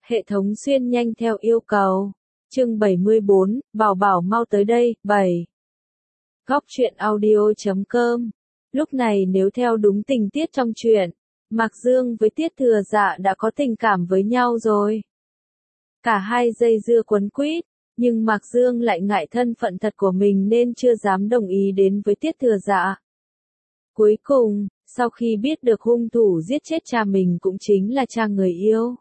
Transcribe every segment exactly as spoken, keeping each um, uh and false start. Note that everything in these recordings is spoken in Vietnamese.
Hệ thống xuyên nhanh theo yêu cầu. Chương bảy mươi bốn, Bảo Bảo mau tới đây. bảy. Góc truyện audio chấm com. Lúc này nếu theo đúng tình tiết trong truyện, Mạc Dương với Tiết Thừa Dạ đã có tình cảm với nhau rồi. Cả hai dây dưa quấn quýt, nhưng Mạc Dương lại ngại thân phận thật của mình nên chưa dám đồng ý đến với Tiết Thừa Dạ. Cuối cùng, sau khi biết được hung thủ giết chết cha mình cũng chính là cha người yêu,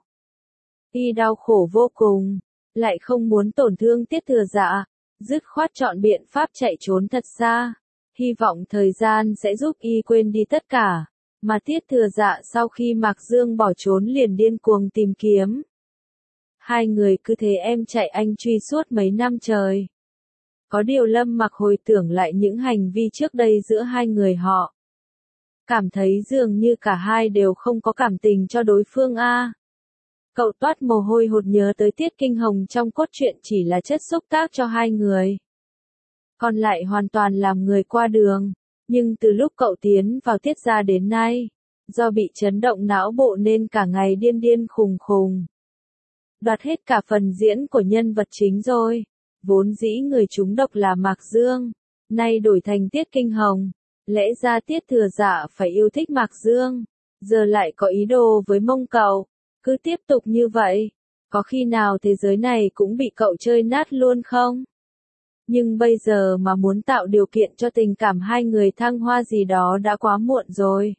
y đau khổ vô cùng, lại không muốn tổn thương Tiết Thừa Dạ, dứt khoát chọn biện pháp chạy trốn thật xa, hy vọng thời gian sẽ giúp y quên đi tất cả. Mà Tiết Thừa Dạ sau khi Mạc Dương bỏ trốn liền điên cuồng tìm kiếm. Hai người cứ thế em chạy anh truy suốt mấy năm trời. Có điều Lâm Mặc hồi tưởng lại những hành vi trước đây giữa hai người họ, cảm thấy dường như cả hai đều không có cảm tình cho đối phương a. Cậu toát mồ hôi hột nhớ tới Tiết Kinh Hồng trong cốt truyện chỉ là chất xúc tác cho hai người, còn lại hoàn toàn làm người qua đường. Nhưng từ lúc cậu tiến vào Tiết gia đến nay, do bị chấn động não bộ nên cả ngày điên điên khùng khùng, đoạt hết cả phần diễn của nhân vật chính rồi. Vốn dĩ người trúng độc là Mạc Dương, nay đổi thành Tiết Kinh Hồng. Lẽ ra Tiết Thừa Dạ phải yêu thích Mạc Dương, giờ lại có ý đồ với mông cậu. Cứ tiếp tục như vậy, có khi nào thế giới này cũng bị cậu chơi nát luôn không? Nhưng bây giờ mà muốn tạo điều kiện cho tình cảm hai người thăng hoa gì đó đã quá muộn rồi.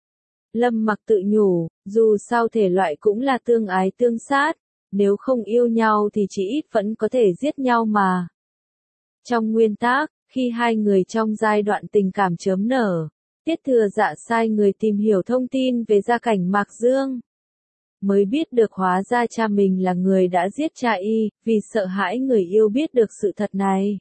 Lâm Mặc tự nhủ, dù sao thể loại cũng là tương ái tương sát, nếu không yêu nhau thì chỉ ít vẫn có thể giết nhau mà. Trong nguyên tắc, khi hai người trong giai đoạn tình cảm chớm nở, Tiết Thừa Dạ sai người tìm hiểu thông tin về gia cảnh Mạc Dương, mới biết được hóa ra cha mình là người đã giết cha y. Vì sợ hãi người yêu biết được sự thật này,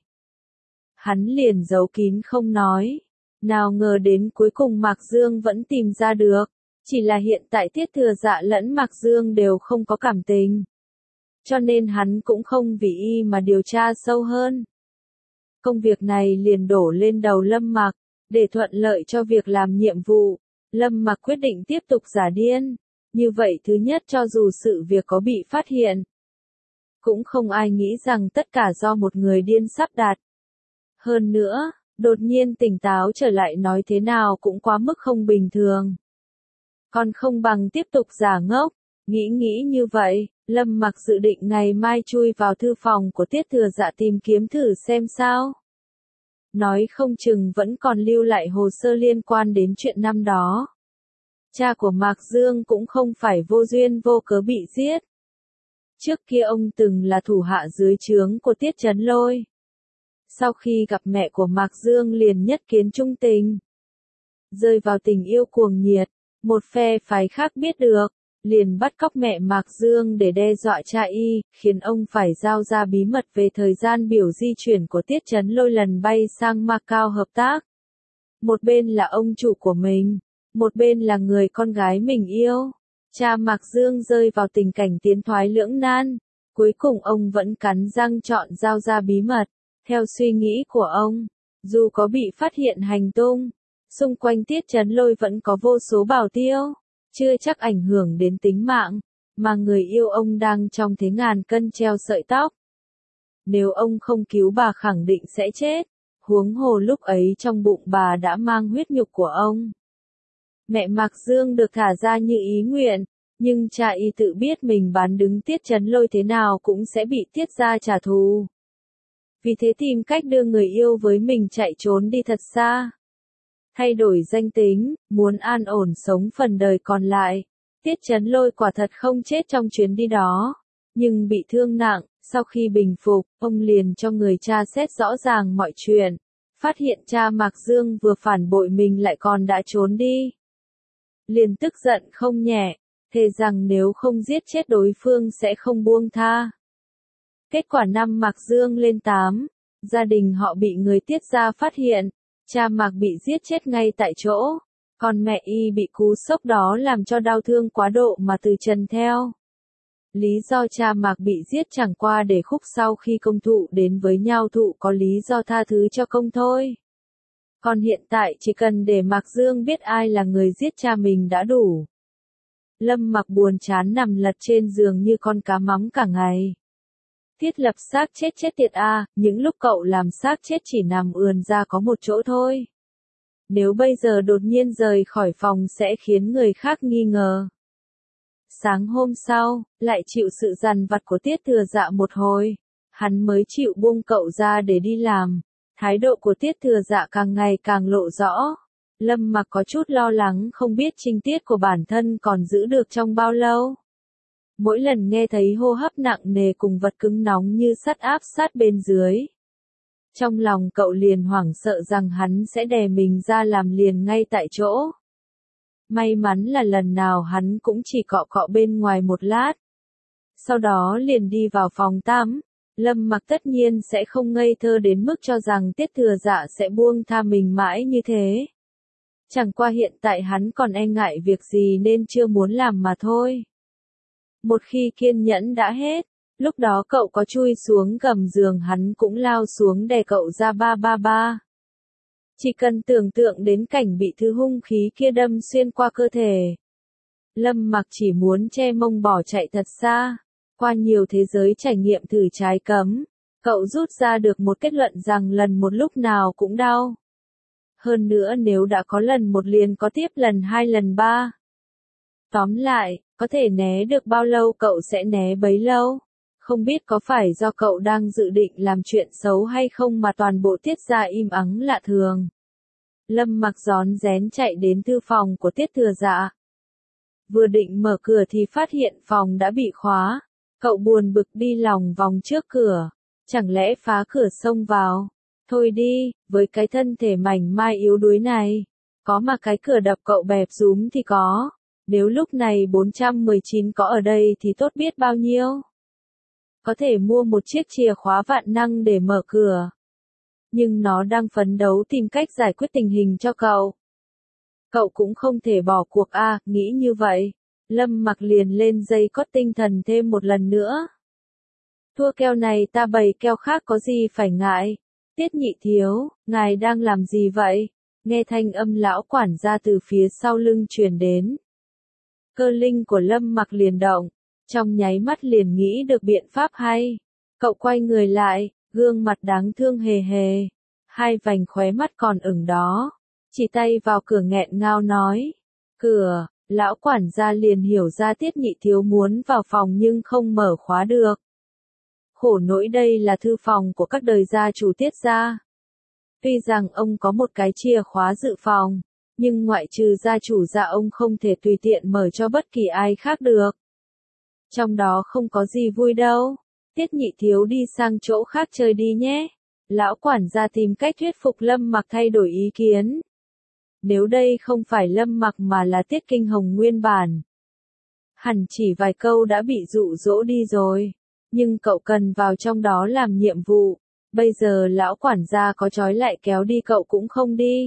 hắn liền giấu kín không nói. Nào ngờ đến cuối cùng Mạc Dương vẫn tìm ra được, chỉ là hiện tại Tiết Thừa Dạ lẫn Mạc Dương đều không có cảm tình, cho nên hắn cũng không vì y mà điều tra sâu hơn. Công việc này liền đổ lên đầu Lâm Mặc, để thuận lợi cho việc làm nhiệm vụ. Lâm Mặc quyết định tiếp tục giả điên. Như vậy thứ nhất, cho dù sự việc có bị phát hiện, cũng không ai nghĩ rằng tất cả do một người điên sắp đặt. Hơn nữa, đột nhiên tỉnh táo trở lại nói thế nào cũng quá mức không bình thường. Còn không bằng tiếp tục giả ngốc. Nghĩ nghĩ như vậy, Lâm Mặc dự định ngày mai chui vào thư phòng của Tiết Thừa Dạ tìm kiếm thử xem sao. Nói không chừng vẫn còn lưu lại hồ sơ liên quan đến chuyện năm đó. Cha của Mạc Dương cũng không phải vô duyên vô cớ bị giết. Trước kia ông từng là thủ hạ dưới trướng của Tiết Chấn Lôi. Sau khi gặp mẹ của Mạc Dương liền nhất kiến trung tình, rơi vào tình yêu cuồng nhiệt. Một phe phái khác biết được, liền bắt cóc mẹ Mạc Dương để đe dọa cha y, khiến ông phải giao ra bí mật về thời gian biểu di chuyển của Tiết Chấn Lôi lần bay sang Macau hợp tác. Một bên là ông chủ của mình, một bên là người con gái mình yêu. Cha Mạc Dương rơi vào tình cảnh tiến thoái lưỡng nan. Cuối cùng ông vẫn cắn răng chọn giao ra bí mật. Theo suy nghĩ của ông, dù có bị phát hiện hành tung, xung quanh Tiết Chấn Lôi vẫn có vô số bảo tiêu, chưa chắc ảnh hưởng đến tính mạng, mà người yêu ông đang trong thế ngàn cân treo sợi tóc. Nếu ông không cứu bà khẳng định sẽ chết, huống hồ lúc ấy trong bụng bà đã mang huyết nhục của ông. Mẹ Mạc Dương được thả ra như ý nguyện, nhưng cha y tự biết mình bán đứng Tiết Chấn Lôi thế nào cũng sẽ bị Tiết gia trả thù. Vì thế tìm cách đưa người yêu với mình chạy trốn đi thật xa. Thay đổi danh tính, muốn an ổn sống phần đời còn lại. Tiết Chấn Lôi quả thật không chết trong chuyến đi đó, nhưng bị thương nặng. Sau khi bình phục, ông liền cho người tra xét rõ ràng mọi chuyện. Phát hiện cha Mạc Dương vừa phản bội mình lại còn đã trốn đi. Liền tức giận không nhẹ, thề rằng nếu không giết chết đối phương sẽ không buông tha. Kết quả năm Mạc Dương lên tám, gia đình họ bị người Tiết gia phát hiện. Cha Mạc bị giết chết ngay tại chỗ, còn mẹ y bị cú sốc đó làm cho đau thương quá độ mà từ trần theo. Lý do cha Mạc bị giết chẳng qua để khúc sau khi công thụ đến với nhau thụ có lý do tha thứ cho công thôi. Còn hiện tại chỉ cần để Mạc Dương biết ai là người giết cha mình đã đủ. Lâm Mặc buồn chán nằm lật trên giường như con cá mắm cả ngày. Thiết Lập xác chết chết tiệt a, những lúc cậu làm xác chết chỉ nằm ườn ra có một chỗ thôi. Nếu bây giờ đột nhiên rời khỏi phòng sẽ khiến người khác nghi ngờ. Sáng hôm sau, lại chịu sự dằn vặt của Tiết Thừa Dạ một hồi, hắn mới chịu buông cậu ra để đi làm. Thái độ của Tiết Thừa Dạ càng ngày càng lộ rõ. Lâm Mặc có chút lo lắng không biết trinh tiết của bản thân còn giữ được trong bao lâu. Mỗi lần nghe thấy hô hấp nặng nề cùng vật cứng nóng như sắt áp sát bên dưới. Trong lòng cậu liền hoảng sợ rằng hắn sẽ đè mình ra làm liền ngay tại chỗ. May mắn là lần nào hắn cũng chỉ cọ cọ bên ngoài một lát. Sau đó liền đi vào phòng tắm. Lâm Mặc tất nhiên sẽ không ngây thơ đến mức cho rằng Tiết Thừa Dạ sẽ buông tha mình mãi như thế. Chẳng qua hiện tại hắn còn e ngại việc gì nên chưa muốn làm mà thôi. Một khi kiên nhẫn đã hết, lúc đó cậu có chui xuống gầm giường hắn cũng lao xuống đè cậu ra ba ba ba. Chỉ cần tưởng tượng đến cảnh bị thứ hung khí kia đâm xuyên qua cơ thể. Lâm Mặc chỉ muốn che mông bỏ chạy thật xa. Qua nhiều thế giới trải nghiệm thử trái cấm, cậu rút ra được một kết luận rằng lần một lúc nào cũng đau. Hơn nữa nếu đã có lần một liền có tiếp lần hai lần ba. Tóm lại, có thể né được bao lâu cậu sẽ né bấy lâu. Không biết có phải do cậu đang dự định làm chuyện xấu hay không mà toàn bộ Tiết gia im ắng lạ thường. Lâm Mặc rón rén chạy đến thư phòng của Tiết Thừa Dạ. Vừa định mở cửa thì phát hiện phòng đã bị khóa. Cậu buồn bực đi lòng vòng trước cửa. Chẳng lẽ phá cửa xông vào? Thôi đi, với cái thân thể mảnh mai yếu đuối này. Có mà cái cửa đập cậu bẹp rúm thì có. Nếu lúc này bốn trăm mười chín có ở đây thì tốt biết bao nhiêu. Có thể mua một chiếc chìa khóa vạn năng để mở cửa. Nhưng nó đang phấn đấu tìm cách giải quyết tình hình cho cậu. Cậu cũng không thể bỏ cuộc a, à, nghĩ như vậy. Lâm Mặc liền lên dây cót tinh thần thêm một lần nữa. Thua keo này ta bày keo khác có gì phải ngại. Tiết Nhị Thiếu, ngài đang làm gì vậy? Nghe thanh âm lão quản gia từ phía sau lưng truyền đến. Cơ linh của Lâm Mặc liền động, trong nháy mắt liền nghĩ được biện pháp hay. Cậu quay người lại, gương mặt đáng thương hề hề, hai vành khóe mắt còn ửng đó, chỉ tay vào cửa nghẹn ngào nói. Cửa, lão quản gia liền hiểu ra Tiết Nhị Thiếu muốn vào phòng nhưng không mở khóa được. Khổ nỗi đây là thư phòng của các đời gia chủ Tiết gia. Tuy rằng ông có một cái chìa khóa dự phòng, nhưng ngoại trừ gia chủ gia ông không thể tùy tiện mở cho bất kỳ ai khác được. Trong đó không có gì vui đâu. Tiết Nhị Thiếu đi sang chỗ khác chơi đi nhé. Lão quản gia tìm cách thuyết phục Lâm Mặc thay đổi ý kiến. Nếu đây không phải Lâm Mặc mà là Tiết Kinh Hồng nguyên bản, hẳn chỉ vài câu đã bị dụ dỗ đi rồi. Nhưng cậu cần vào trong đó làm nhiệm vụ. Bây giờ lão quản gia có trói lại kéo đi cậu cũng không đi.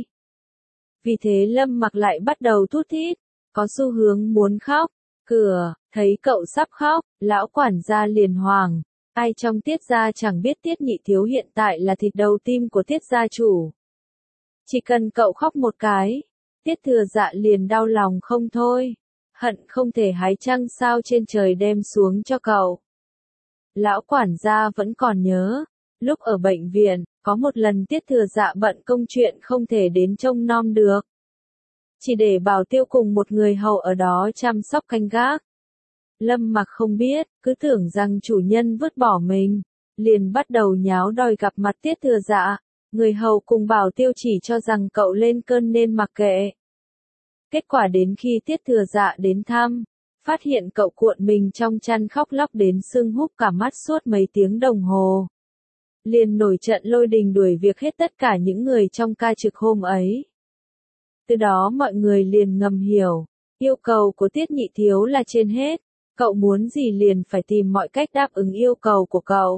Vì thế Lâm Mặc lại bắt đầu thút thít, có xu hướng muốn khóc. Cửa, thấy cậu sắp khóc, lão quản gia liền hoảng. Ai trong Tiết gia chẳng biết Tiết Nhị Thiếu hiện tại là thịt đầu tim của Tiết gia chủ. Chỉ cần cậu khóc một cái, Tiết Thừa Dạ liền đau lòng không thôi. Hận không thể hái trăng sao trên trời đem xuống cho cậu. Lão quản gia vẫn còn nhớ, lúc ở bệnh viện, có một lần Tiết Thừa Dạ bận công chuyện không thể đến trông nom được. Chỉ để Bảo Tiêu cùng một người hầu ở đó chăm sóc canh gác. Lâm Mặc không biết, cứ tưởng rằng chủ nhân vứt bỏ mình, liền bắt đầu nháo đòi gặp mặt Tiết Thừa Dạ. Người hầu cùng Bảo Tiêu chỉ cho rằng cậu lên cơn nên mặc kệ. Kết quả đến khi Tiết Thừa Dạ đến thăm, phát hiện cậu cuộn mình trong chăn khóc lóc đến sưng húp cả mắt suốt mấy tiếng đồng hồ. Liền nổi trận lôi đình đuổi việc hết tất cả những người trong ca trực hôm ấy. Từ đó mọi người liền ngầm hiểu, yêu cầu của Tiết Nhị Thiếu là trên hết, cậu muốn gì liền phải tìm mọi cách đáp ứng yêu cầu của cậu.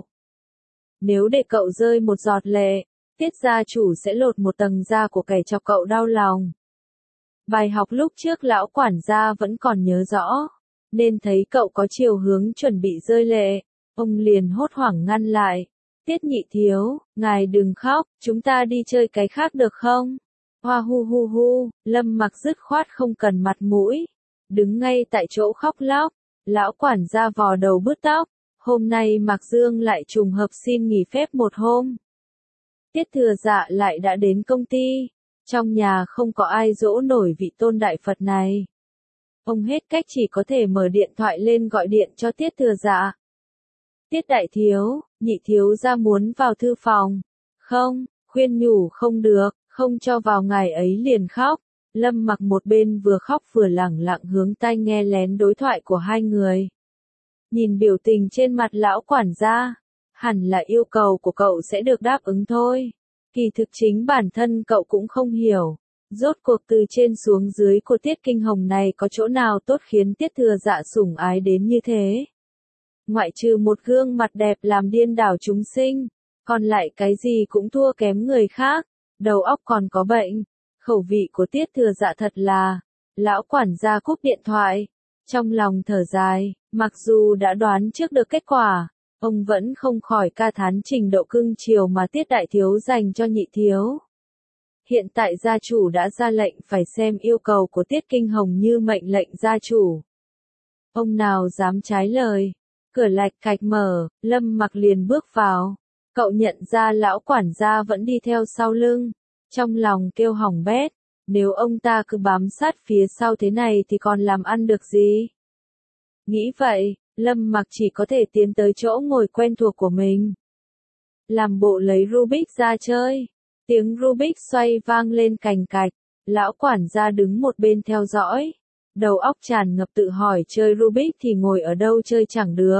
Nếu để cậu rơi một giọt lệ, Tiết gia chủ sẽ lột một tầng da của kẻ chọc cậu đau lòng. Bài học lúc trước lão quản gia vẫn còn nhớ rõ, nên thấy cậu có chiều hướng chuẩn bị rơi lệ, ông liền hốt hoảng ngăn lại. Tiết Nhị Thiếu, ngài đừng khóc, chúng ta đi chơi cái khác được không? Hoa hu hu hu, Lâm Mặc dứt khoát không cần mặt mũi, đứng ngay tại chỗ khóc lóc. Lão quản gia vò đầu bứt tóc, hôm nay Mạc Dương lại trùng hợp xin nghỉ phép một hôm. Tiết Thừa Dạ lại đã đến công ty, trong nhà không có ai dỗ nổi vị tôn đại Phật này. Ông hết cách chỉ có thể mở điện thoại lên gọi điện cho Tiết Thừa Dạ. Tiết đại thiếu, nhị thiếu gia muốn vào thư phòng. Không, khuyên nhủ không được, không cho vào ngày ấy liền khóc. Lâm Mặc một bên vừa khóc vừa lẳng lặng hướng tai nghe lén đối thoại của hai người. Nhìn biểu tình trên mặt lão quản gia, hẳn là yêu cầu của cậu sẽ được đáp ứng thôi. Kỳ thực chính bản thân cậu cũng không hiểu, rốt cuộc từ trên xuống dưới của Tiết Kinh Hồng này có chỗ nào tốt khiến Tiết Thừa Dạ sủng ái đến như thế. Ngoại trừ một gương mặt đẹp làm điên đảo chúng sinh, còn lại cái gì cũng thua kém người khác, đầu óc còn có bệnh. Khẩu vị của Tiết Thừa Dạ thật là, lão quản gia cúp điện thoại, trong lòng thở dài, mặc dù đã đoán trước được kết quả, ông vẫn không khỏi ca thán trình độ cưng chiều mà Tiết đại thiếu dành cho nhị thiếu. Hiện tại gia chủ đã ra lệnh phải xem yêu cầu của Tiết Kinh Hồng như mệnh lệnh gia chủ. Ông nào dám trái lời, cửa lạch cạch mở, Lâm Mặc liền bước vào, cậu nhận ra lão quản gia vẫn đi theo sau lưng. Trong lòng kêu hỏng bét, nếu ông ta cứ bám sát phía sau thế này thì còn làm ăn được gì? Nghĩ vậy, Lâm Mặc chỉ có thể tiến tới chỗ ngồi quen thuộc của mình. Làm bộ lấy Rubik ra chơi, tiếng Rubik xoay vang lên cành cạch, lão quản gia đứng một bên theo dõi. Đầu óc tràn ngập tự hỏi chơi Rubik thì ngồi ở đâu chơi chẳng được.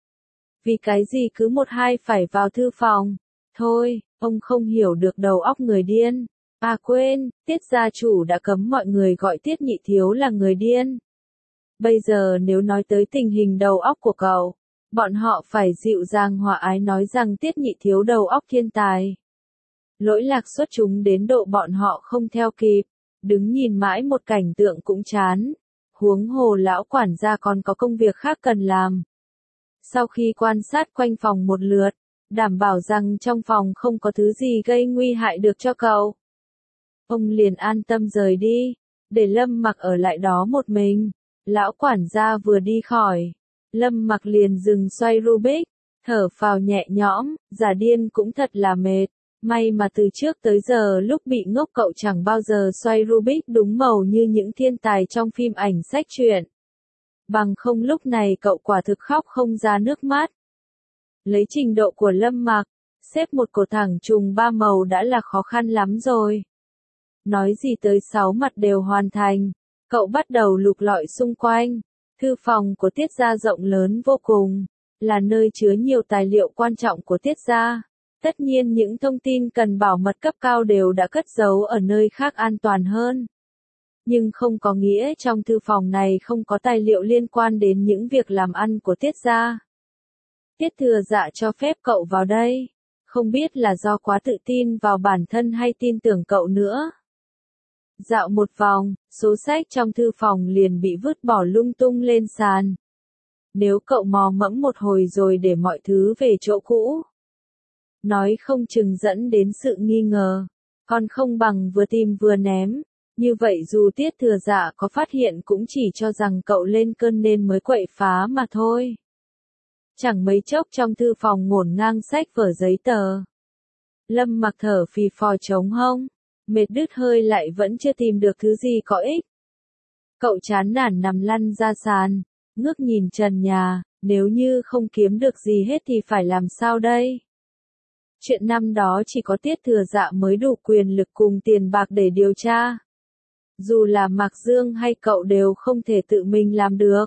Vì cái gì cứ một hai phải vào thư phòng, thôi. Ông không hiểu được đầu óc người điên. À quên, Tiết gia chủ đã cấm mọi người gọi Tiết nhị thiếu là người điên. Bây giờ nếu nói tới tình hình đầu óc của cậu, bọn họ phải dịu dàng hòa ái nói rằng Tiết nhị thiếu đầu óc thiên tài. Lỗi lạc xuất chúng đến độ bọn họ không theo kịp, đứng nhìn mãi một cảnh tượng cũng chán. Huống hồ lão quản gia còn có công việc khác cần làm. Sau khi quan sát quanh phòng một lượt, đảm bảo rằng trong phòng không có thứ gì gây nguy hại được cho cậu, ông liền an tâm rời đi, để Lâm Mặc ở lại đó một mình. Lão quản gia vừa đi khỏi, Lâm Mặc liền dừng xoay Rubik, thở phào nhẹ nhõm, giả điên cũng thật là mệt. May mà từ trước tới giờ lúc bị ngốc cậu chẳng bao giờ xoay Rubik đúng màu như những thiên tài trong phim ảnh sách truyện. Bằng không lúc này cậu quả thực khóc không ra nước mắt. Lấy trình độ của Lâm Mặc, xếp một cột thẳng trùng ba màu đã là khó khăn lắm rồi. Nói gì tới sáu mặt đều hoàn thành, cậu bắt đầu lục lọi xung quanh. Thư phòng của Tiết gia rộng lớn vô cùng, là nơi chứa nhiều tài liệu quan trọng của Tiết gia. Tất nhiên những thông tin cần bảo mật cấp cao đều đã cất giấu ở nơi khác an toàn hơn. Nhưng không có nghĩa trong thư phòng này không có tài liệu liên quan đến những việc làm ăn của Tiết gia. Tiết Thừa Dạ cho phép cậu vào đây, không biết là do quá tự tin vào bản thân hay tin tưởng cậu nữa. Dạo một vòng, số sách trong thư phòng liền bị vứt bỏ lung tung lên sàn. Nếu cậu mò mẫm một hồi rồi để mọi thứ về chỗ cũ, nói không chừng dẫn đến sự nghi ngờ, còn không bằng vừa tìm vừa ném. Như vậy dù Tiết Thừa Dạ có phát hiện cũng chỉ cho rằng cậu lên cơn nên mới quậy phá mà thôi. Chẳng mấy chốc trong thư phòng ngổn ngang sách vở giấy tờ. Lâm Mặc thở phì phò trống hông, mệt đứt hơi lại vẫn chưa tìm được thứ gì có ích. Cậu chán nản nằm lăn ra sàn, ngước nhìn trần nhà, nếu như không kiếm được gì hết thì phải làm sao đây? Chuyện năm đó chỉ có Tiết Thừa Dạ mới đủ quyền lực cùng tiền bạc để điều tra. Dù là Mạc Dương hay cậu đều không thể tự mình làm được.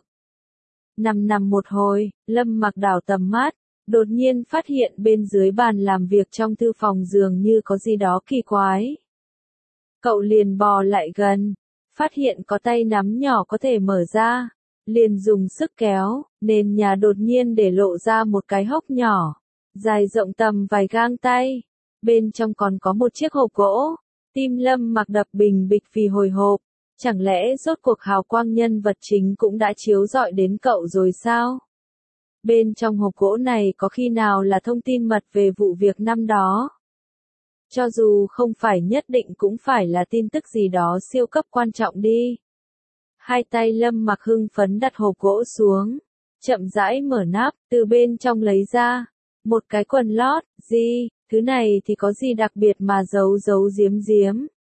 Nằm nằm một hồi, Lâm Mặc đảo tầm mắt, đột nhiên phát hiện bên dưới bàn làm việc trong thư phòng dường như có gì đó kỳ quái. Cậu liền bò lại gần, phát hiện có tay nắm nhỏ có thể mở ra, liền dùng sức kéo, nền nhà đột nhiên để lộ ra một cái hốc nhỏ, dài rộng tầm vài gang tay. Bên trong còn có một chiếc hộp gỗ. Tim Lâm Mặc đập bình bịch vì hồi hộp, chẳng lẽ rốt cuộc hào quang nhân vật chính cũng đã chiếu rọi đến cậu rồi sao? Bên trong hộp gỗ này có khi nào là thông tin mật về vụ việc năm đó? Cho dù không phải nhất định cũng phải là tin tức gì đó siêu cấp quan trọng đi. Hai tay Lâm Mặc hưng phấn đặt hộp gỗ xuống, chậm rãi mở nắp, từ bên trong lấy ra một cái quần lót. Gì, thứ này thì có gì đặc biệt mà giấu giấu giếm giếm.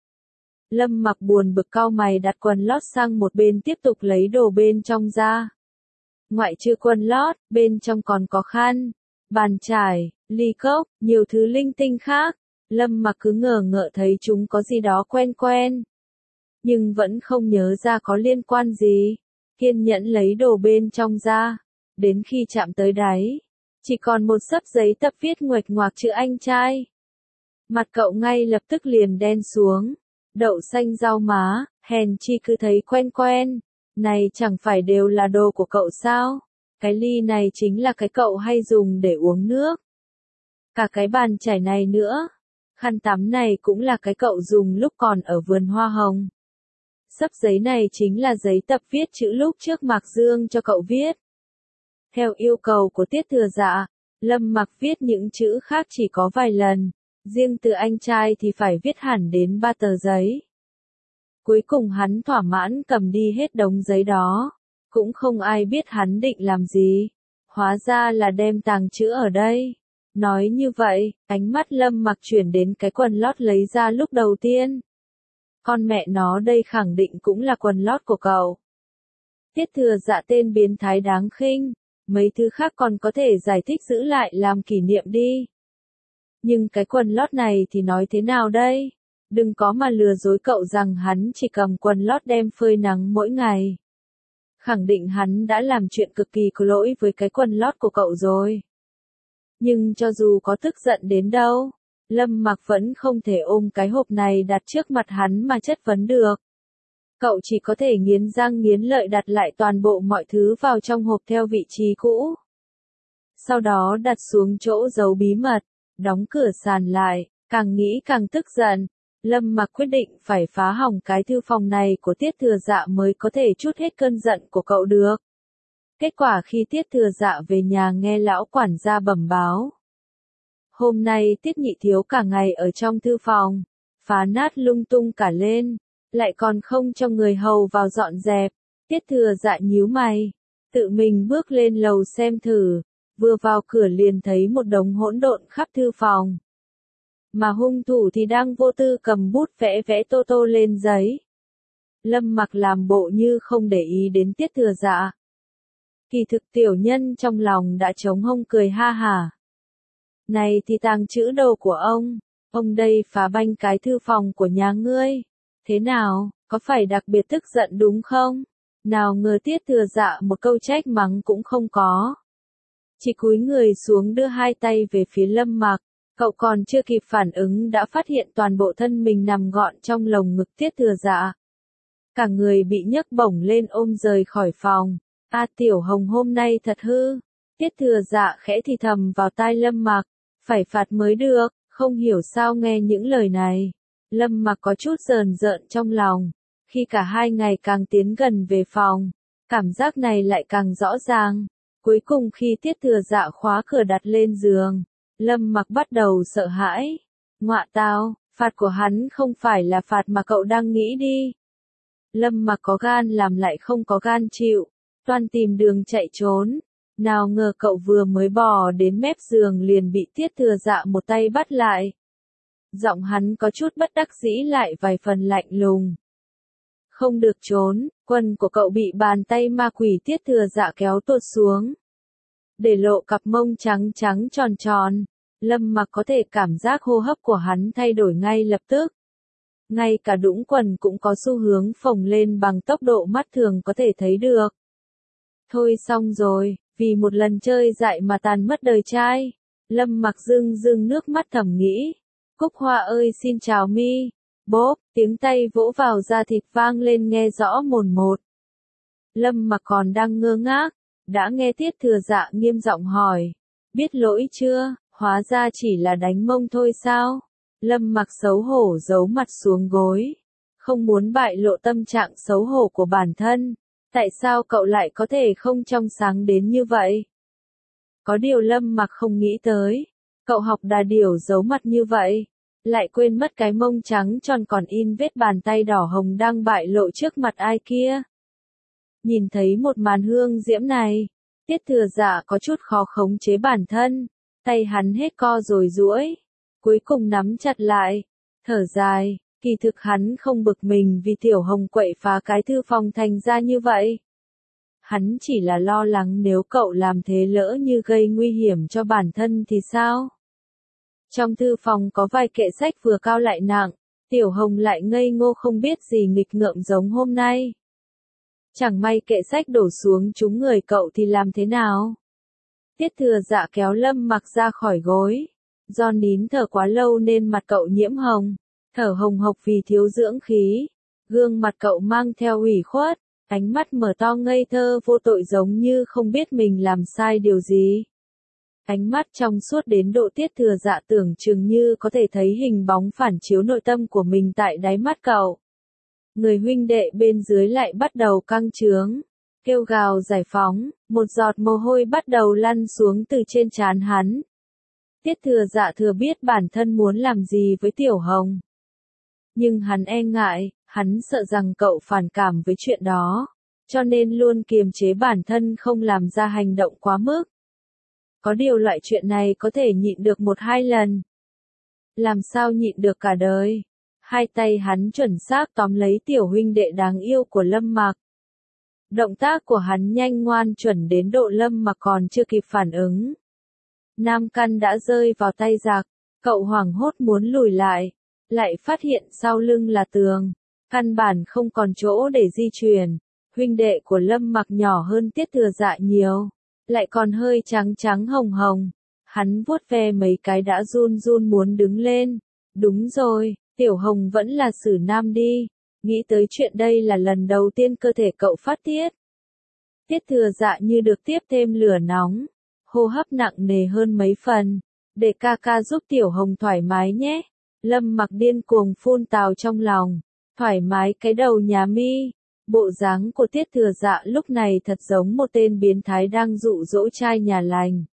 Lâm Mặc buồn bực cau mày đặt quần lót sang một bên tiếp tục lấy đồ bên trong ra. Ngoại trừ quần lót, bên trong còn có khăn, bàn chải, ly cốc, nhiều thứ linh tinh khác. Lâm Mặc cứ ngờ ngợ thấy chúng có gì đó quen quen, nhưng vẫn không nhớ ra có liên quan gì. Kiên nhẫn lấy đồ bên trong ra, đến khi chạm tới đáy, chỉ còn một xấp giấy tập viết nguệch ngoạc chữ anh trai. Mặt cậu ngay lập tức liền đen xuống. Đậu xanh rau má, hèn chi cứ thấy quen quen. Này chẳng phải đều là đồ của cậu sao? Cái ly này chính là cái cậu hay dùng để uống nước. Cả cái bàn chải này nữa. Khăn tắm này cũng là cái cậu dùng lúc còn ở vườn hoa hồng. Xấp giấy này chính là giấy tập viết chữ lúc trước Mạc Dương cho cậu viết. Theo yêu cầu của Tiết Thừa Dạ, Lâm Mặc viết những chữ khác chỉ có vài lần, riêng từ anh trai thì phải viết hẳn đến ba tờ giấy. Cuối cùng hắn thỏa mãn cầm đi hết đống giấy đó, cũng không ai biết hắn định làm gì, hóa ra là đem tàng chữ ở đây. Nói như vậy, ánh mắt Lâm Mặc chuyển đến cái quần lót lấy ra lúc đầu tiên. Con mẹ nó đây khẳng định cũng là quần lót của cậu. Tiết Thừa Dạ tên biến thái đáng khinh, mấy thứ khác còn có thể giải thích giữ lại làm kỷ niệm đi. Nhưng cái quần lót này thì nói thế nào đây? Đừng có mà lừa dối cậu rằng hắn chỉ cầm quần lót đem phơi nắng mỗi ngày. Khẳng định hắn đã làm chuyện cực kỳ có lỗi với cái quần lót của cậu rồi. Nhưng cho dù có tức giận đến đâu, Lâm Mặc vẫn không thể ôm cái hộp này đặt trước mặt hắn mà chất vấn được. Cậu chỉ có thể nghiến răng nghiến lợi đặt lại toàn bộ mọi thứ vào trong hộp theo vị trí cũ. Sau đó đặt xuống chỗ giấu bí mật, đóng cửa sàn lại, càng nghĩ càng tức giận. Lâm Mặc quyết định phải phá hỏng cái thư phòng này của Tiết Thừa Dạ mới có thể trút hết cơn giận của cậu được. Kết quả khi Tiết Thừa Dạ về nhà nghe lão quản gia bẩm báo. Hôm nay Tiết Nhị Thiếu cả ngày ở trong thư phòng, phá nát lung tung cả lên, lại còn không cho người hầu vào dọn dẹp. Tiết Thừa Dạ nhíu mày, tự mình bước lên lầu xem thử, vừa vào cửa liền thấy một đống hỗn độn khắp thư phòng. Mà hung thủ thì đang vô tư cầm bút vẽ vẽ tô tô lên giấy. Lâm Mặc làm bộ như không để ý đến Tiết Thừa Dạ. Kỳ thực tiểu nhân trong lòng đã trống hông cười ha hả. Này thì tàng chữ đồ của ông, ông đây phá banh cái thư phòng của nhà ngươi. Thế nào, có phải đặc biệt tức giận đúng không? Nào ngờ Tiết Thừa Dạ một câu trách mắng cũng không có. Chỉ cúi người xuống đưa hai tay về phía Lâm Mặc, cậu còn chưa kịp phản ứng đã phát hiện toàn bộ thân mình nằm gọn trong lồng ngực Tiết Thừa Dạ. Cả người bị nhấc bổng lên ôm rời khỏi phòng. A Tiểu Hồng hôm nay thật hư. Tiết Thừa Dạ khẽ thì thầm vào tai Lâm Mặc, phải phạt mới được, không hiểu sao nghe những lời này. Lâm Mặc có chút rờn rợn trong lòng, khi cả hai ngày càng tiến gần về phòng, cảm giác này lại càng rõ ràng. Cuối cùng khi Tiết Thừa Dạ khóa cửa đặt lên giường, Lâm Mặc bắt đầu sợ hãi. Ngọa tao, phạt của hắn không phải là phạt mà cậu đang nghĩ đi. Lâm Mặc có gan làm lại không có gan chịu, toan tìm đường chạy trốn. Nào ngờ cậu vừa mới bò đến mép giường liền bị Tiết Thừa Dạ một tay bắt lại. Giọng hắn có chút bất đắc dĩ lại vài phần lạnh lùng. Không được trốn, quần của cậu bị bàn tay ma quỷ Tiết Thừa Dạ kéo tuột xuống, để lộ cặp mông trắng trắng tròn tròn. Lâm Mặc có thể cảm giác hô hấp của hắn thay đổi ngay lập tức. Ngay cả đũng quần cũng có xu hướng phồng lên bằng tốc độ mắt thường có thể thấy được. Thôi xong rồi, vì một lần chơi dại mà tàn mất đời trai. Lâm Mặc rưng rưng nước mắt thầm nghĩ. Cúc Hoa ơi xin chào mi. Bốp, tiếng tay vỗ vào da thịt vang lên nghe rõ mồn một. Lâm Mặc còn đang ngơ ngác, đã nghe Tiết Thừa Dạ nghiêm giọng hỏi. Biết lỗi chưa, hóa ra chỉ là đánh mông thôi sao? Lâm Mặc xấu hổ giấu mặt xuống gối. Không muốn bại lộ tâm trạng xấu hổ của bản thân. Tại sao cậu lại có thể không trong sáng đến như vậy? Có điều Lâm Mặc không nghĩ tới. Cậu học đà điểu giấu mặt như vậy. Lại quên mất cái mông trắng tròn còn in vết bàn tay đỏ hồng đang bại lộ trước mặt ai kia. Nhìn thấy một màn hương diễm này, Tiết Thừa Dạ có chút khó khống chế bản thân, tay hắn hết co rồi duỗi, cuối cùng nắm chặt lại, thở dài, kỳ thực hắn không bực mình vì Tiểu Hồng quậy phá cái thư phòng thành ra như vậy. Hắn chỉ là lo lắng nếu cậu làm thế lỡ như gây nguy hiểm cho bản thân thì sao? Trong thư phòng có vài kệ sách vừa cao lại nặng, Tiểu Hồng lại ngây ngô không biết gì nghịch ngợm giống hôm nay. Chẳng may kệ sách đổ xuống trúng người cậu thì làm thế nào? Tiết Thừa Dạ kéo Lâm Mặc ra khỏi gối. Do nín thở quá lâu nên mặt cậu nhiễm hồng, thở hồng hộc vì thiếu dưỡng khí. Gương mặt cậu mang theo ủy khuất, ánh mắt mở to ngây thơ vô tội giống như không biết mình làm sai điều gì. Ánh mắt trong suốt đến độ Tiết Thừa Dạ tưởng chừng như có thể thấy hình bóng phản chiếu nội tâm của mình tại đáy mắt cậu. Người huynh đệ bên dưới lại bắt đầu căng trướng, kêu gào giải phóng, một giọt mồ hôi bắt đầu lăn xuống từ trên trán hắn. Tiết Thừa Dạ thừa biết bản thân muốn làm gì với Tiểu Hồng. Nhưng hắn e ngại, hắn sợ rằng cậu phản cảm với chuyện đó, cho nên luôn kiềm chế bản thân không làm ra hành động quá mức. Có điều loại chuyện này có thể nhịn được một hai lần. Làm sao nhịn được cả đời? Hai tay hắn chuẩn xác tóm lấy tiểu huynh đệ đáng yêu của Lâm Mặc. Động tác của hắn nhanh ngoan chuẩn đến độ Lâm Mặc còn chưa kịp phản ứng. Nam căn đã rơi vào tay giặc, cậu hoảng hốt muốn lùi lại, lại phát hiện sau lưng là tường, căn bản không còn chỗ để di chuyển. Huynh đệ của Lâm Mặc nhỏ hơn Tiết Thừa Dạ nhiều, lại còn hơi trắng trắng hồng hồng. Hắn vuốt ve mấy cái đã run run muốn đứng lên. Đúng rồi, Tiểu Hồng vẫn là xử nam đi. Nghĩ tới chuyện đây là lần đầu tiên cơ thể cậu phát tiết. Tiết Thừa Dạ như được tiếp thêm lửa nóng, hô hấp nặng nề hơn mấy phần. Để ca ca giúp Tiểu Hồng thoải mái nhé. Lâm Mặc điên cuồng phun tào trong lòng. Thoải mái cái đầu nhà mi. Bộ dáng của Tiết Thừa Dạ lúc này thật giống một tên biến thái đang dụ dỗ trai nhà lành.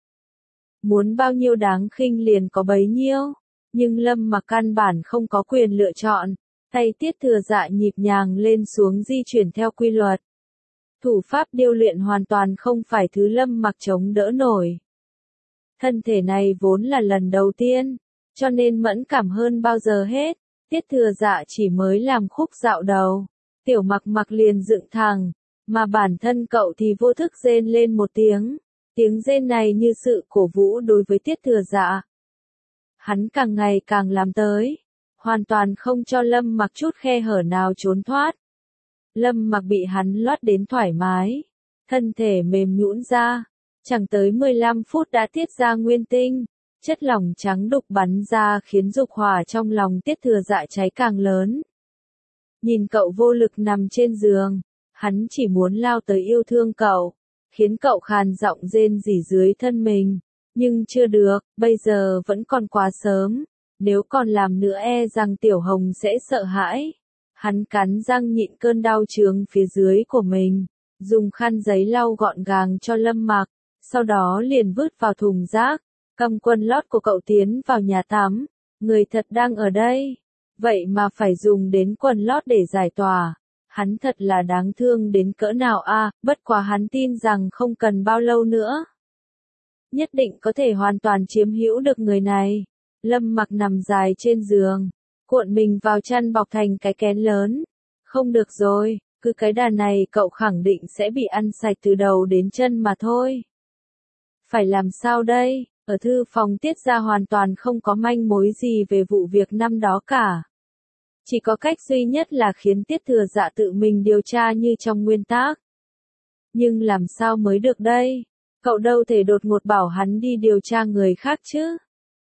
Muốn bao nhiêu đáng khinh liền có bấy nhiêu, nhưng Lâm Mặc căn bản không có quyền lựa chọn. Tay Tiết Thừa Dạ nhịp nhàng lên xuống di chuyển theo quy luật. Thủ pháp điêu luyện hoàn toàn không phải thứ Lâm Mặc chống đỡ nổi. Thân thể này vốn là lần đầu tiên, cho nên mẫn cảm hơn bao giờ hết. Tiết Thừa Dạ chỉ mới làm khúc dạo đầu, Tiểu Mặc Mặc liền dựng thẳng, mà bản thân cậu thì vô thức rên lên một tiếng. Tiếng rên này như sự cổ vũ đối với Tiết Thừa Dạ. Hắn càng ngày càng làm tới, hoàn toàn không cho Lâm Mặc chút khe hở nào trốn thoát. Lâm Mặc bị hắn lót đến thoải mái, thân thể mềm nhũn ra, chẳng tới mười lăm phút đã tiết ra nguyên tinh, chất lỏng trắng đục bắn ra khiến dục hỏa trong lòng Tiết Thừa Dạ cháy càng lớn. Nhìn cậu vô lực nằm trên giường, hắn chỉ muốn lao tới yêu thương cậu, khiến cậu khàn giọng rên rỉ dưới thân mình, nhưng chưa được, bây giờ vẫn còn quá sớm, nếu còn làm nữa e rằng Tiểu Hồng sẽ sợ hãi. Hắn cắn răng nhịn cơn đau chướng phía dưới của mình, dùng khăn giấy lau gọn gàng cho Lâm Mặc, sau đó liền vứt vào thùng rác, cầm quần lót của cậu tiến vào nhà tắm, người thật đang ở đây, vậy mà phải dùng đến quần lót để giải tỏa. Hắn thật là đáng thương đến cỡ nào a, à, bất quá hắn tin rằng không cần bao lâu nữa. Nhất định có thể hoàn toàn chiếm hữu được người này. Lâm Mặc nằm dài trên giường, cuộn mình vào chăn bọc thành cái kén lớn. Không được rồi, cứ cái đà này cậu khẳng định sẽ bị ăn sạch từ đầu đến chân mà thôi. Phải làm sao đây? Ở thư phòng Tiết ra hoàn toàn không có manh mối gì về vụ việc năm đó cả. Chỉ có cách duy nhất là khiến Tiết Thừa Dạ tự mình điều tra như trong nguyên tắc. Nhưng làm sao mới được đây? Cậu đâu thể đột ngột bảo hắn đi điều tra người khác chứ?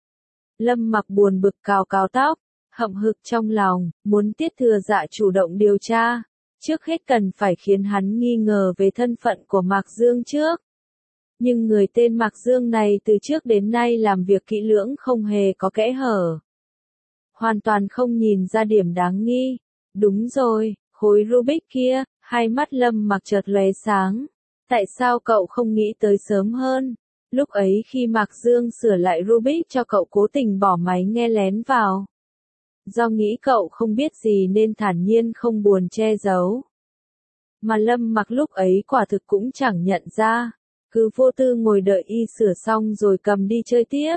Lâm Mặc buồn bực cào cào tóc, hậm hực trong lòng, muốn Tiết Thừa Dạ chủ động điều tra. Trước hết cần phải khiến hắn nghi ngờ về thân phận của Mạc Dương trước. Nhưng người tên Mạc Dương này từ trước đến nay làm việc kỹ lưỡng không hề có kẽ hở. Hoàn toàn không nhìn ra điểm đáng nghi. Đúng rồi, khối Rubik kia, hai mắt Lâm Mặc chợt lóe sáng. Tại sao cậu không nghĩ tới sớm hơn? Lúc ấy khi Mạc Dương sửa lại Rubik cho cậu cố tình bỏ máy nghe lén vào. Do nghĩ cậu không biết gì nên thản nhiên không buồn che giấu. mà Lâm Mặc lúc ấy quả thực cũng chẳng nhận ra, cứ vô tư ngồi đợi y sửa xong rồi cầm đi chơi tiếp.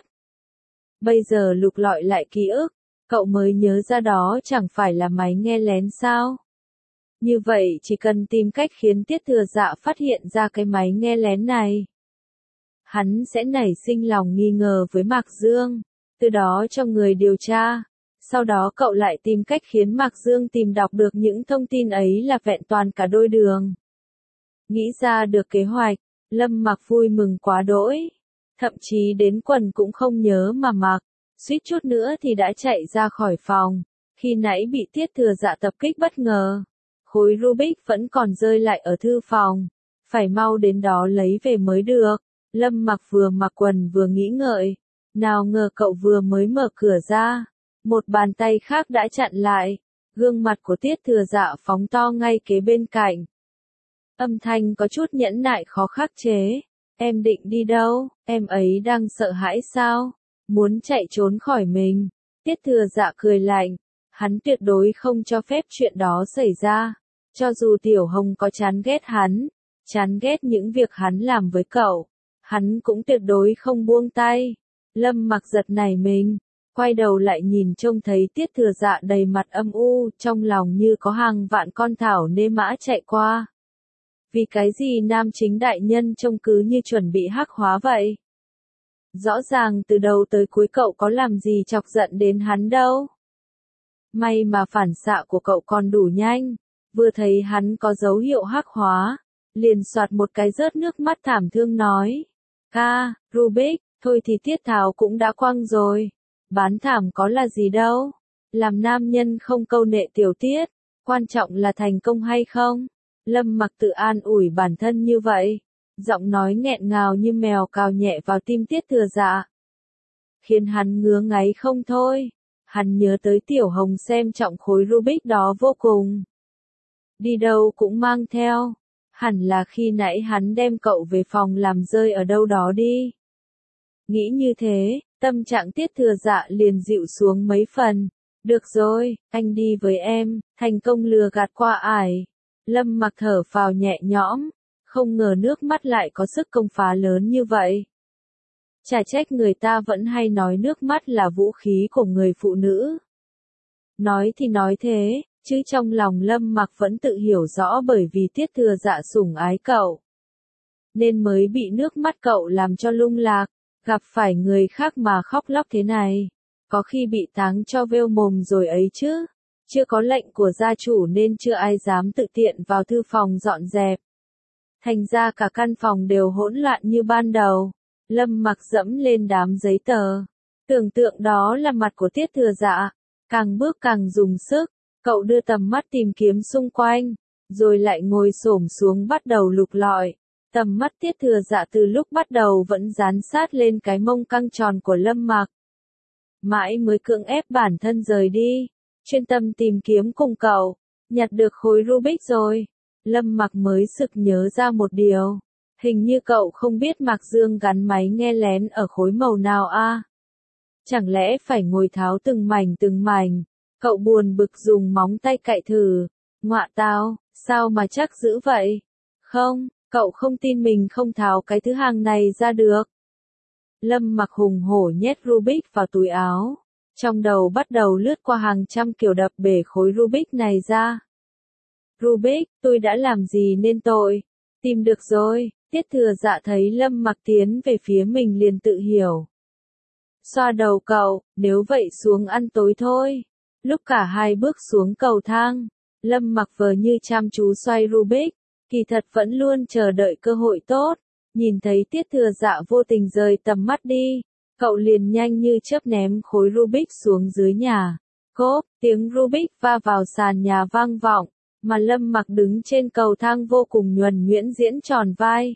Bây giờ lục lọi lại ký ức, cậu mới nhớ ra đó chẳng phải là máy nghe lén sao? Như vậy chỉ cần tìm cách khiến Tiết Thừa Dạ phát hiện ra cái máy nghe lén này, hắn sẽ nảy sinh lòng nghi ngờ với Mạc Dương, từ đó cho người điều tra. Sau đó cậu lại tìm cách khiến Mạc Dương tìm đọc được những thông tin ấy là vẹn toàn cả đôi đường. Nghĩ ra được kế hoạch, Lâm Mặc vui mừng quá đỗi, thậm chí đến quần cũng không nhớ mà mặc, suýt chút nữa thì đã chạy ra khỏi phòng. Khi nãy bị Tiết Thừa Dạ tập kích bất ngờ, khối Rubik vẫn còn rơi lại ở thư phòng, phải mau đến đó lấy về mới được. Lâm Mặc vừa mặc quần vừa nghĩ ngợi, nào ngờ cậu vừa mới mở cửa ra, một bàn tay khác đã chặn lại, gương mặt của Tiết Thừa Dạ phóng to ngay kế bên cạnh. Âm thanh có chút nhẫn nại khó khắc chế, em định đi đâu, em ấy đang sợ hãi sao, muốn chạy trốn khỏi mình. Tiết Thừa Dạ cười lạnh, hắn tuyệt đối không cho phép chuyện đó xảy ra, cho dù Tiểu Hồng có chán ghét hắn, chán ghét những việc hắn làm với cậu, hắn cũng tuyệt đối không buông tay. Lâm Mặc giật nảy mình, quay đầu lại nhìn trông thấy Tiết Thừa Dạ đầy mặt âm u, trong lòng như có hàng vạn con thảo nê mã chạy qua. Vì cái gì nam chính đại nhân trông cứ như chuẩn bị hắc hóa vậy? Rõ ràng từ đầu tới cuối cậu có làm gì chọc giận đến hắn đâu. May mà phản xạ của cậu còn đủ nhanh, vừa thấy hắn có dấu hiệu hắc hóa, liền soạt một cái rớt nước mắt thảm thương nói. Ca, Rubik, thôi thì Tiết Tháo cũng đã quăng rồi. Bán thảm có là gì đâu. Làm nam nhân không câu nệ tiểu tiết, quan trọng là thành công hay không. Lâm Mặc tự an ủi bản thân như vậy, giọng nói nghẹn ngào như mèo cào nhẹ vào tim Tiết Thừa Dạ, khiến hắn ngứa ngáy không thôi. Hắn nhớ tới Tiểu Hồng xem trọng khối Rubik đó vô cùng, đi đâu cũng mang theo, hẳn là khi nãy hắn đem cậu về phòng làm rơi ở đâu đó đi. Nghĩ như thế, tâm trạng Tiết Thừa Dạ liền dịu xuống mấy phần. Được rồi, anh đi với em, thành công lừa gạt qua ải. Lâm Mặc thở phào nhẹ nhõm, không ngờ nước mắt lại có sức công phá lớn như vậy. Chả trách người ta vẫn hay nói nước mắt là vũ khí của người phụ nữ. Nói thì nói thế, chứ trong lòng Lâm Mặc vẫn tự hiểu rõ bởi vì Tiết Thừa Dạ sủng ái cậu, nên mới bị nước mắt cậu làm cho lung lạc, gặp phải người khác mà khóc lóc thế này, có khi bị táng cho vêu mồm rồi ấy chứ. Chưa có lệnh của gia chủ nên chưa ai dám tự tiện vào thư phòng dọn dẹp. Thành ra cả căn phòng đều hỗn loạn như ban đầu. Lâm Mặc dẫm lên đám giấy tờ. Tưởng tượng đó là mặt của Tiết Thừa Dạ. Càng bước càng dùng sức, cậu đưa tầm mắt tìm kiếm xung quanh, rồi lại ngồi xổm xuống bắt đầu lục lọi. Tầm mắt Tiết Thừa Dạ từ lúc bắt đầu vẫn dán sát lên cái mông căng tròn của Lâm Mặc. Mãi mới cưỡng ép bản thân rời đi, chuyên tâm tìm kiếm cùng cậu. Nhặt được khối Rubik rồi, Lâm Mặc mới sực nhớ ra một điều. Hình như cậu không biết Mạc Dương gắn máy nghe lén ở khối màu nào a? À? Chẳng lẽ phải ngồi tháo từng mảnh từng mảnh? Cậu buồn bực dùng móng tay cạy thử. Ngọa tao, sao mà chắc dữ vậy? Không, cậu không tin mình không tháo cái thứ hàng này ra được. Lâm Mặc hùng hổ nhét Rubik vào túi áo. Trong đầu bắt đầu lướt qua hàng trăm kiểu đập bể khối Rubik này ra. Rubik, tôi đã làm gì nên tội? Tìm được rồi. Tiết Thừa Dạ thấy Lâm Mặc tiến về phía mình liền tự hiểu. Xoa đầu cậu, nếu vậy xuống ăn tối thôi. Lúc cả hai bước xuống cầu thang, Lâm Mặc vờ như chăm chú xoay Rubik, kỳ thật vẫn luôn chờ đợi cơ hội tốt. Nhìn thấy Tiết Thừa Dạ vô tình rời tầm mắt đi, cậu liền nhanh như chớp ném khối Rubik xuống dưới nhà. Cốp, tiếng Rubik va vào sàn nhà vang vọng, mà Lâm Mặc đứng trên cầu thang vô cùng nhuần nhuyễn diễn tròn vai.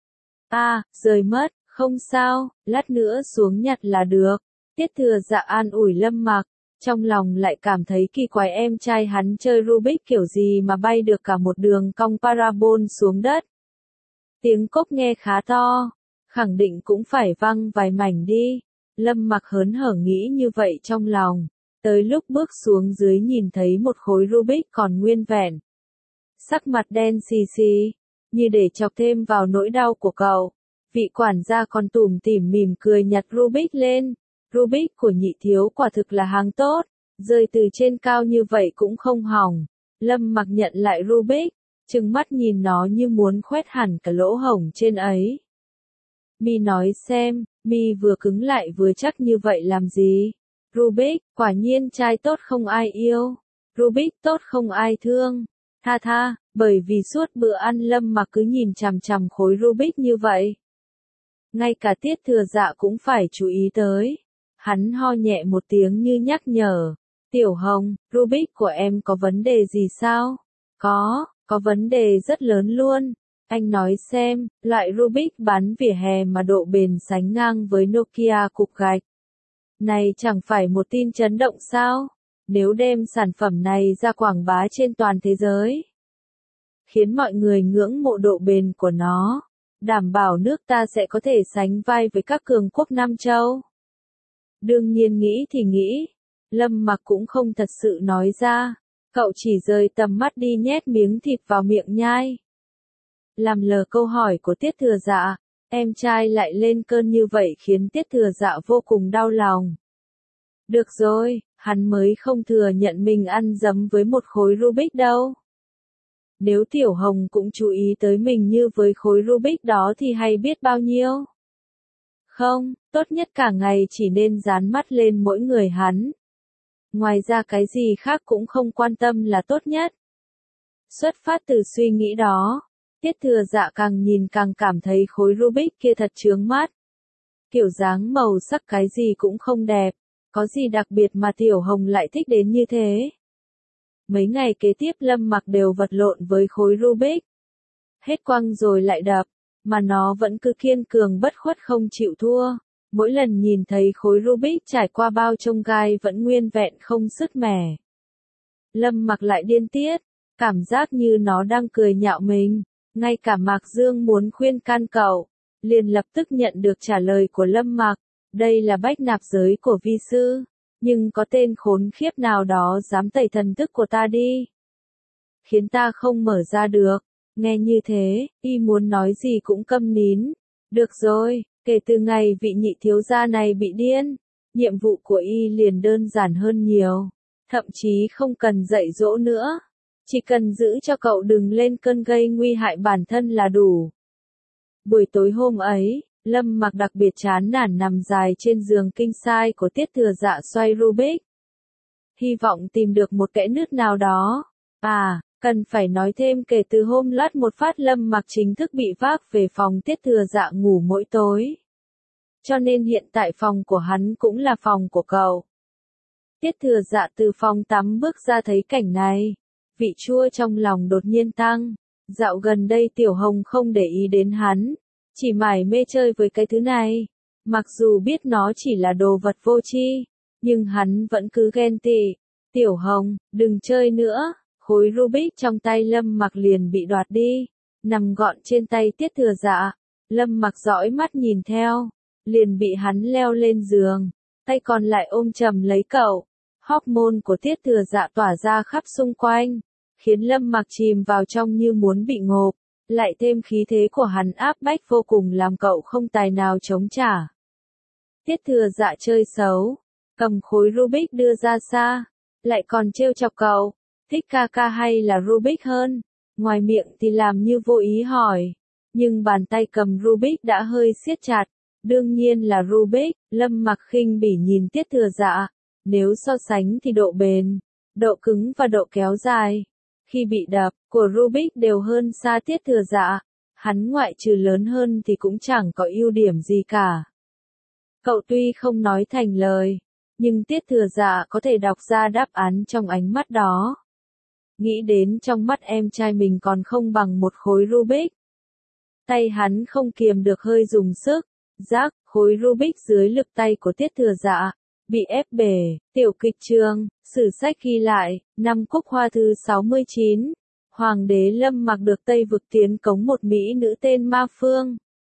À, rời mất, không sao, lát nữa xuống nhặt là được. Tiết Thừa Dạ an ủi Lâm Mặc, trong lòng lại cảm thấy kỳ quái em trai hắn chơi Rubik kiểu gì mà bay được cả một đường cong parabol xuống đất. Tiếng cốp nghe khá to, khẳng định cũng phải văng vài mảnh đi. Lâm Mặc hớn hở nghĩ như vậy trong lòng, tới lúc bước xuống dưới nhìn thấy một khối Rubik còn nguyên vẹn. sắc mặt đen xì xì, như để chọc thêm vào nỗi đau của cậu. Vị quản gia còn tủm tỉm mỉm cười nhặt Rubik lên. Rubik của nhị thiếu quả thực là hàng tốt, rơi từ trên cao như vậy cũng không hỏng. Lâm Mặc nhận lại Rubik, trừng mắt nhìn nó như muốn khoét hẳn cả lỗ hổng trên ấy. Mi nói xem, mi vừa cứng lại vừa chắc như vậy làm gì? Rubik, quả nhiên trai tốt không ai yêu. Rubik tốt không ai thương. Tha tha, bởi vì suốt bữa ăn Lâm Mặc cứ nhìn chằm chằm khối Rubik như vậy. Ngay cả Tiết Thừa Dạ cũng phải chú ý tới. Hắn ho nhẹ một tiếng như nhắc nhở. Tiểu Hồng, Rubik của em có vấn đề gì sao? Có, có vấn đề rất lớn luôn. Anh nói xem, loại Rubik bán vỉa hè mà độ bền sánh ngang với Nokia cục gạch. Này chẳng phải một tin chấn động sao? Nếu đem sản phẩm này ra quảng bá trên toàn thế giới, khiến mọi người ngưỡng mộ độ bền của nó, đảm bảo nước ta sẽ có thể sánh vai với các cường quốc Nam Châu. Đương nhiên nghĩ thì nghĩ, Lâm Mặc cũng không thật sự nói ra, cậu chỉ rời tầm mắt đi nhét miếng thịt vào miệng nhai. Làm lờ câu hỏi của Tiết Thừa Dạ, em trai lại lên cơn như vậy khiến Tiết Thừa Dạ vô cùng đau lòng. Được rồi, hắn mới không thừa nhận mình ăn dấm với một khối Rubik đâu. Nếu Tiểu Hồng cũng chú ý tới mình như với khối Rubik đó thì hay biết bao nhiêu. Không, tốt nhất cả ngày chỉ nên dán mắt lên mỗi người hắn. Ngoài ra cái gì khác cũng không quan tâm là tốt nhất. Xuất phát từ suy nghĩ đó, Tiết Thừa Dạ càng nhìn càng cảm thấy khối Rubik kia thật chướng mắt. Kiểu dáng màu sắc cái gì cũng không đẹp, có gì đặc biệt mà Tiểu Hồng lại thích đến như thế. Mấy ngày kế tiếp Lâm Mặc đều vật lộn với khối Rubik. Hết quăng rồi lại đập, mà nó vẫn cứ kiên cường bất khuất không chịu thua. Mỗi lần nhìn thấy khối Rubik trải qua bao chông gai vẫn nguyên vẹn không sứt mẻ. Lâm Mặc lại điên tiết, cảm giác như nó đang cười nhạo mình. Ngay cả Mạc Dương muốn khuyên can cậu, liền lập tức nhận được trả lời của Lâm Mặc. Đây là bách nạp giới của vi sư, nhưng có tên khốn khiếp nào đó dám tẩy thần thức của ta đi, khiến ta không mở ra được. Nghe như thế, y muốn nói gì cũng câm nín. Được rồi, kể từ ngày vị nhị thiếu gia này bị điên, nhiệm vụ của y liền đơn giản hơn nhiều, thậm chí không cần dạy dỗ nữa, chỉ cần giữ cho cậu đừng lên cơn gây nguy hại bản thân là đủ. Buổi tối hôm ấy, Lâm Mặc đặc biệt chán nản nằm dài trên giường kinh sai của Tiết Thừa Dạ xoay Rubik. Hy vọng tìm được một kẽ nứt nào đó. À, cần phải nói thêm kể từ hôm loát một phát Lâm Mặc chính thức bị vác về phòng Tiết Thừa Dạ ngủ mỗi tối. Cho nên hiện tại phòng của hắn cũng là phòng của cậu. Tiết Thừa Dạ từ phòng tắm bước ra thấy cảnh này. Vị chua trong lòng đột nhiên tăng. Dạo gần đây Tiểu Hồng không để ý đến hắn, chỉ mải mê chơi với cái thứ này. Mặc dù biết nó chỉ là đồ vật vô tri, nhưng hắn vẫn cứ ghen tị. Tiểu Hồng, đừng chơi nữa. Khối Rubik trong tay Lâm Mặc liền bị đoạt đi, nằm gọn trên tay Tiết Thừa Dạ. Lâm Mặc dõi mắt nhìn theo, liền bị hắn leo lên giường, tay còn lại ôm chầm lấy cậu. Hormone của Tiết Thừa Dạ tỏa ra khắp xung quanh, khiến Lâm Mặc chìm vào trong như muốn bị ngộp, lại thêm khí thế của hắn áp bách vô cùng làm cậu không tài nào chống trả. Tiết Thừa Dạ chơi xấu, cầm khối Rubik đưa ra xa, lại còn trêu chọc cậu, thích ca ca hay là Rubik hơn, ngoài miệng thì làm như vô ý hỏi, nhưng bàn tay cầm Rubik đã hơi siết chặt, đương nhiên là Rubik. Lâm Mặc khinh bỉ nhìn Tiết Thừa Dạ, nếu so sánh thì độ bền, độ cứng và độ kéo dài, khi bị đập, của Rubik đều hơn xa Tiết Thừa Dạ, hắn ngoại trừ lớn hơn thì cũng chẳng có ưu điểm gì cả. Cậu tuy không nói thành lời, nhưng Tiết Thừa Dạ có thể đọc ra đáp án trong ánh mắt đó. Nghĩ đến trong mắt em trai mình còn không bằng một khối Rubik. Tay hắn không kiềm được hơi dùng sức, rác, khối Rubik dưới lực tay của Tiết Thừa Dạ, bị ép bể. Tiểu kịch trường, sử sách ghi lại, năm Cúc Hoa thứ sáu mươi chín, Hoàng đế Lâm Mặc được Tây vực tiến cống một mỹ nữ tên Ma Phương.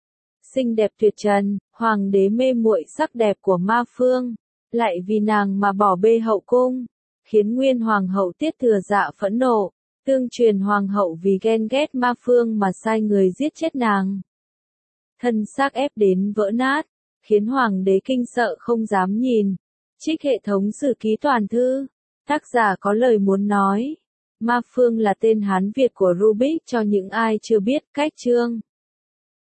Xinh đẹp tuyệt trần, Hoàng đế mê muội sắc đẹp của Ma Phương, lại vì nàng mà bỏ bê hậu cung, khiến nguyên Hoàng hậu Tiết Thừa Dạ phẫn nộ, Tương truyền hoàng hậu vì ghen ghét Ma Phương mà sai người giết chết nàng. Thân xác ép đến vỡ nát, khiến hoàng đế kinh sợ không dám nhìn. Trích hệ thống sử ký toàn thư. Tác giả có lời muốn nói. Ma Phương là tên Hán Việt của Rubik cho những ai chưa biết. Cách chương.